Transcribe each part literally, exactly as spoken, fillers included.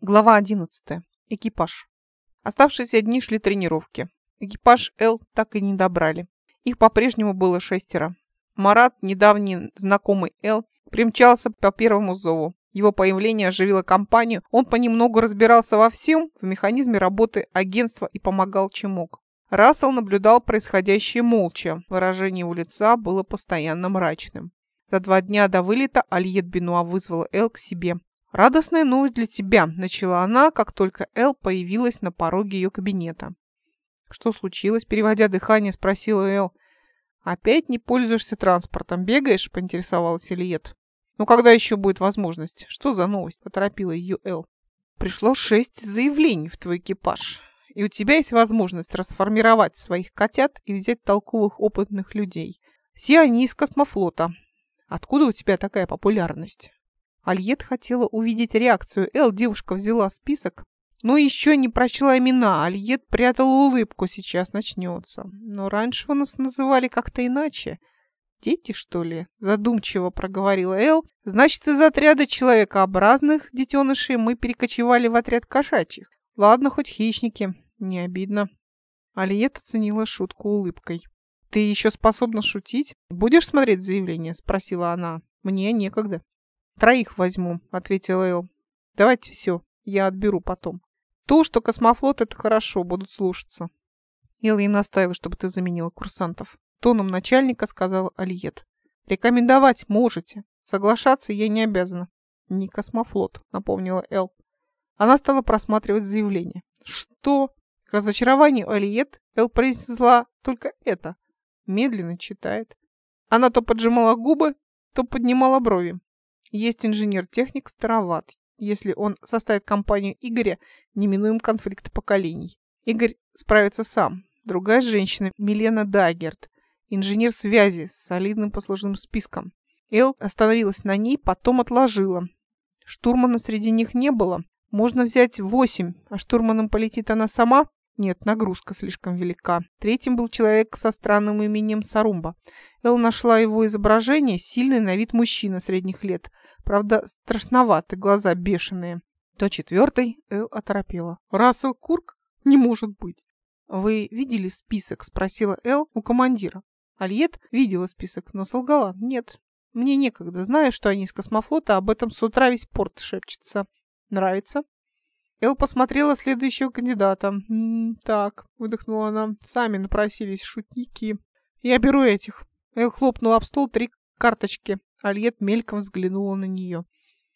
Глава одиннадцатая. Экипаж. Оставшиеся дни шли тренировки. Экипаж Л так и не добрали. Их по-прежнему было шестеро. Марат, недавний знакомый Л, примчался по первому зову. Его появление оживило компанию. Он понемногу разбирался во всем, в механизме работы агентства и помогал, чем мог. Рассел наблюдал происходящее молча. Выражение его лица было постоянно мрачным. За два дня до вылета Альет Бенуа вызвала Л к себе. «Радостная новость для тебя», — начала она, как только Эл появилась на пороге ее кабинета. «Что случилось?» — переводя дыхание, спросила Эл. «Опять не пользуешься транспортом, бегаешь?» — поинтересовалась Ильет. «Ну когда еще будет возможность? Что за новость?» — поторопила ее Эл. «Пришло шесть заявлений в твой экипаж, и у тебя есть возможность расформировать своих котят и взять толковых опытных людей. Все они из космофлота. Откуда у тебя такая популярность?» Альет хотела увидеть реакцию Эл. Девушка взяла список, но еще не прочла имена. Альет прятала улыбку. Сейчас начнется. Но раньше вы нас называли как-то иначе. «Дети, что ли?» – задумчиво проговорила Эл. «Значит, из отряда человекообразных детенышей мы перекочевали в отряд кошачьих. Ладно, хоть хищники. Не обидно». Альет оценила шутку улыбкой. «Ты еще способна шутить? Будешь смотреть заявление?» – спросила она. «Мне некогда». «Троих возьму», — ответила Эл. «Давайте все, я отберу потом. То, что космофлот, это хорошо, будут слушаться». «Эл, я настаиваю, чтобы ты заменила курсантов», — тоном начальника сказала Альет. «Рекомендовать можете. Соглашаться я не обязана». «Не космофлот», — напомнила Эл. Она стала просматривать заявление. «Что?» К разочарованию Альет Эл произнесла только это. Медленно читает. Она то поджимала губы, то поднимала брови. Есть инженер-техник староват. Если он составит компанию Игоря, неминуем конфликт поколений. Игорь справится сам. Другая женщина, Милена Даггерт, инженер связи с солидным послужным списком. Эл остановилась на ней, потом отложила. Штурмана среди них не было. Можно взять восемь, а штурманом полетит она сама? Нет, нагрузка слишком велика. Третьим был человек со странным именем Сарумба. Эл нашла его изображение, сильный на вид мужчина средних лет. Правда, страшноваты, глаза бешеные. То четвертый Эл оторопела. «Рассел Курк? Не может быть!» «Вы видели список?» — спросила Эл у командира. Альет видела список, но солгала. «Нет, мне некогда. Знаю, что они из космофлота, об этом с утра весь порт шепчется. Нравится?» Эл посмотрела следующего кандидата. «М-м, «Так», — выдохнула она, — «сами напросились шутники. Я беру этих». Эл хлопнула об стол три карточки. Альет мельком взглянула на нее.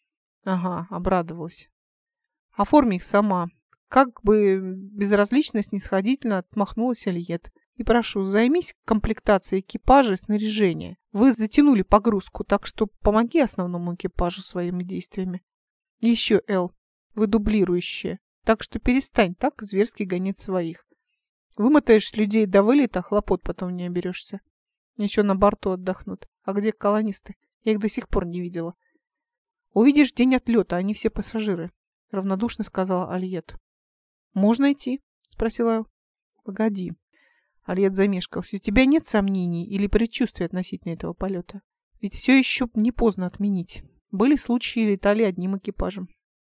Ага, обрадовалась. «Оформи их сама». Как бы безразлично, снисходительно отмахнулась Альет. «И прошу, займись комплектацией экипажа и снаряжения. Вы затянули погрузку, так что помоги основному экипажу своими действиями. Еще, Эл, вы дублирующие, так что перестань так зверски гонять своих. Вымотаешь людей до вылета, хлопот потом не оберешься. Еще на борту отдохнут. А где колонисты? Я их до сих пор не видела». «Увидишь день отлета, они все пассажиры», — равнодушно сказала Альет. «Можно идти?» — спросила Эл. «Погоди». Альет замешкался. «У тебя нет сомнений или предчувствий относительно этого полета? Ведь все еще не поздно отменить. Были случаи, летали одним экипажем».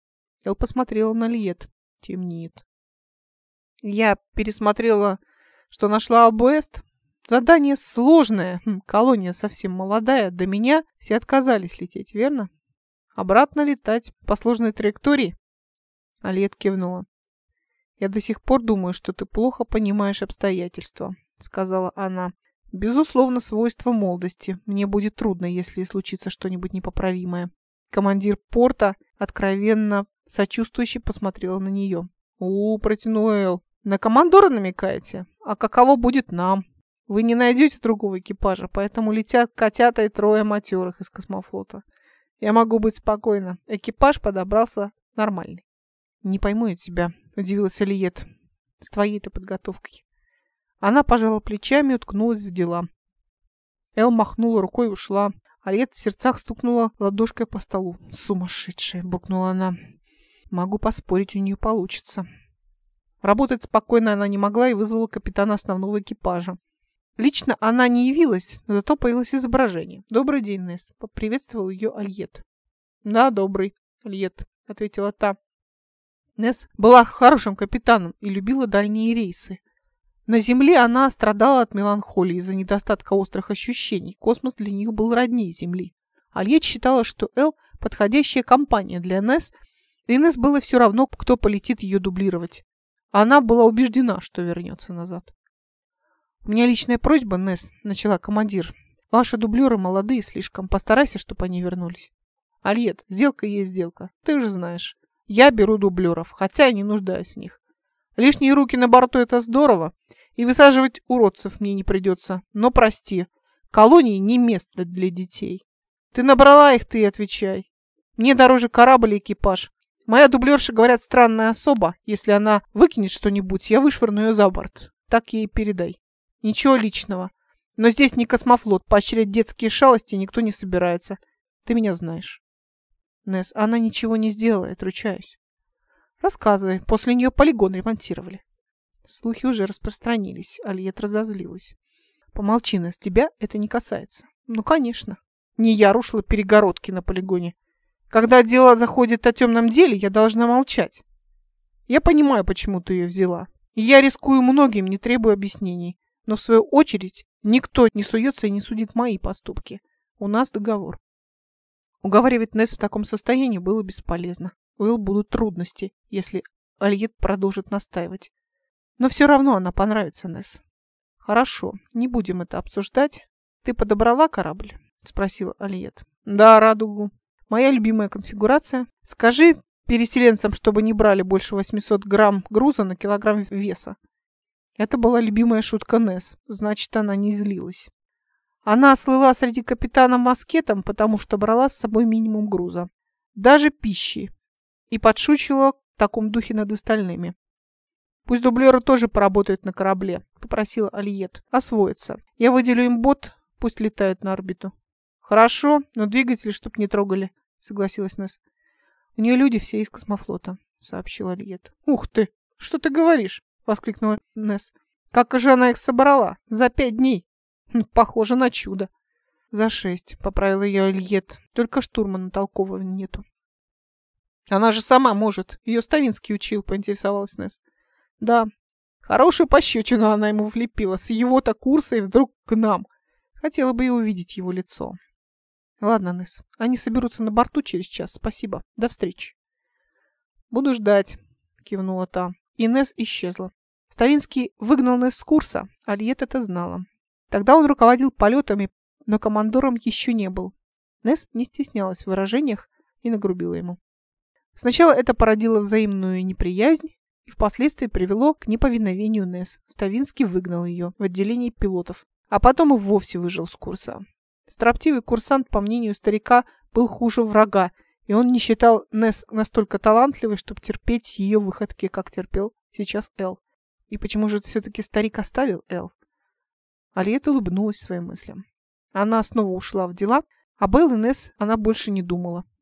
Эл посмотрела на Альет. Темнеет. «Я пересмотрела, что нашла АБЭСТ. Задание сложное. Хм, колония совсем молодая. До меня все отказались лететь, верно? Обратно летать по сложной траектории?» Альет кивнула. «Я до сих пор думаю, что ты плохо понимаешь обстоятельства», — сказала она. «Безусловно, свойство молодости. Мне будет трудно, если случится что-нибудь непоправимое». Командир порта откровенно сочувствующе посмотрела на нее. «У, — протянула Эл, — на командора намекаете? А каково будет нам? Вы не найдете другого экипажа, поэтому летят котята и трое матерых из космофлота. Я могу быть спокойна. Экипаж подобрался нормальный». «Не пойму я тебя», — удивилась Альет, — «с твоей-то подготовкой». Она пожала плечами и уткнулась в дела. Эл махнула рукой и ушла. Альет в сердцах стукнула ладошкой по столу. «Сумасшедшая!» — буркнула она. «Могу поспорить, у нее получится». Работать спокойно она не могла и вызвала капитана основного экипажа. Лично она не явилась, но зато появилось изображение. «Добрый день, Несс», — поприветствовал ее Альет. «Да, добрый, Альет», — ответила та. Несс была хорошим капитаном и любила дальние рейсы. На Земле она страдала от меланхолии из-за недостатка острых ощущений. Космос для них был роднее Земли. Альет считала, что Эл – подходящая компания для Несс, и Несс было все равно, кто полетит ее дублировать. Она была убеждена, что вернется назад. «У меня личная просьба, Несс», – начала командир. «Ваши дублеры молодые слишком. Постарайся, чтобы они вернулись». «Альет, сделка есть сделка. Ты же знаешь. Я беру дублеров, хотя и не нуждаюсь в них. Лишние руки на борту – это здорово, и высаживать уродцев мне не придется. Но прости, колонии не место для детей. Ты набрала их, ты и отвечай. Мне дороже корабль и экипаж. Моя дублерша, говорят, странная особа. Если она выкинет что-нибудь, я вышвырну ее за борт. Так ей передай. Ничего личного. Но здесь не космофлот, поощрять детские шалости никто не собирается. Ты меня знаешь». «Несс, она ничего не сделает, ручаюсь». «Рассказывай. После нее полигон ремонтировали». Слухи уже распространились. Альет разозлилась. «Помолчи, Несс, тебя это не касается». «Ну, конечно. Не я рушила перегородки на полигоне. Когда дело заходит о темном деле, я должна молчать. Я понимаю, почему ты ее взяла. И я рискую многим, не требую объяснений. Но в свою очередь никто не суется и не судит мои поступки. У нас договор». Уговаривать Несс в таком состоянии было бесполезно. У Эл будут трудности, если Альет продолжит настаивать. Но все равно она понравится Несс. «Хорошо, не будем это обсуждать. Ты подобрала корабль?» – спросила Альет. «Да, радугу. Моя любимая конфигурация. Скажи переселенцам, чтобы не брали больше восьмисот грамм груза на килограмм веса». Это была любимая шутка Несс, значит, она не злилась. Она слыла среди капитанов москетом, потому что брала с собой минимум груза. Даже пищи. И подшучивала в таком духе над остальными. «Пусть дублеры тоже поработают на корабле», — попросила Альет. «Освоиться. Я выделю им бот, пусть летают на орбиту». «Хорошо, но двигатели чтоб не трогали», — согласилась Несс. «У нее люди все из космофлота», — сообщила Альет. «Ух ты! Что ты говоришь?» — воскликнула Несс. «Как же она их собрала? За пять дней?» «Похоже на чудо». «За шесть», — поправила ее Альет. «Только штурмана толкового нету». «Она же сама может. Ее Ставинский учил», — поинтересовалась Несс. «Да. Хорошую пощечину она ему влепила. С его-то курса и вдруг к нам. Хотела бы и увидеть его лицо». «Ладно, Несс. Они соберутся на борту через час. Спасибо. До встречи». «Буду ждать», — кивнула та. И Несс исчезла. Ставинский выгнал Несс с курса. Альет это знала. Тогда он руководил полетами, но командором еще не был. Несс не стеснялась в выражениях и нагрубила ему. Сначала это породило взаимную неприязнь и впоследствии привело к неповиновению Несс. Ставинский выгнал ее в отделении пилотов, а потом и вовсе выжил с курса. Строптивый курсант, по мнению старика, был хуже врага, и он не считал Несс настолько талантливой, чтобы терпеть ее выходки, как терпел сейчас Эл. И почему же все-таки старик оставил Эл? Альет улыбнулась своим мыслям. Она снова ушла в дела, а Эл и Несс она больше не думала.